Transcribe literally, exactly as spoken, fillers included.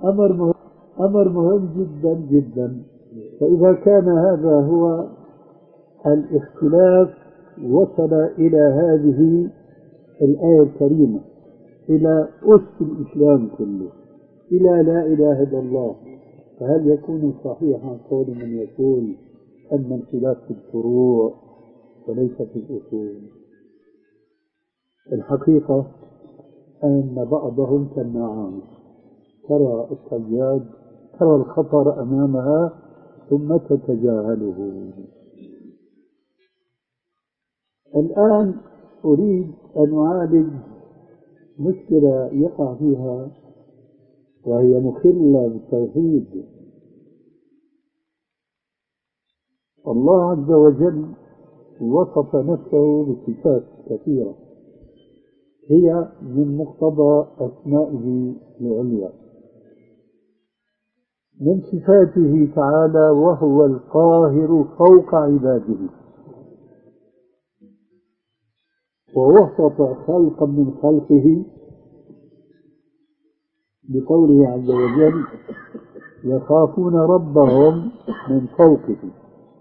أمر مهم، أمر مهم جدا جدا. فإذا كان هذا هو الاختلاف وصل إلى هذه الآية الكريمة، إلى أس الإسلام كله، إلى لا إله إلا الله، فهل يكون صحيحا قول من يقول أن الخلاف في الفروع وليس في الأصول؟ الحقيقة أن بعضهم كالنعام ترى الصياد، ترى الخطر أمامها ثم تتجاهله. الآن أريد أن أعالج مشكلة يقع فيها وهي مخلة بالتوحيد. الله عز وجل وصف نفسه بصفات كثيرة هي من مقتضى أسمائه العليا. من صفاته تعالى وهو القاهر فوق عباده، ووصف خلقا من خلقه بقوله عز وجل يخافون ربهم من فوقهم.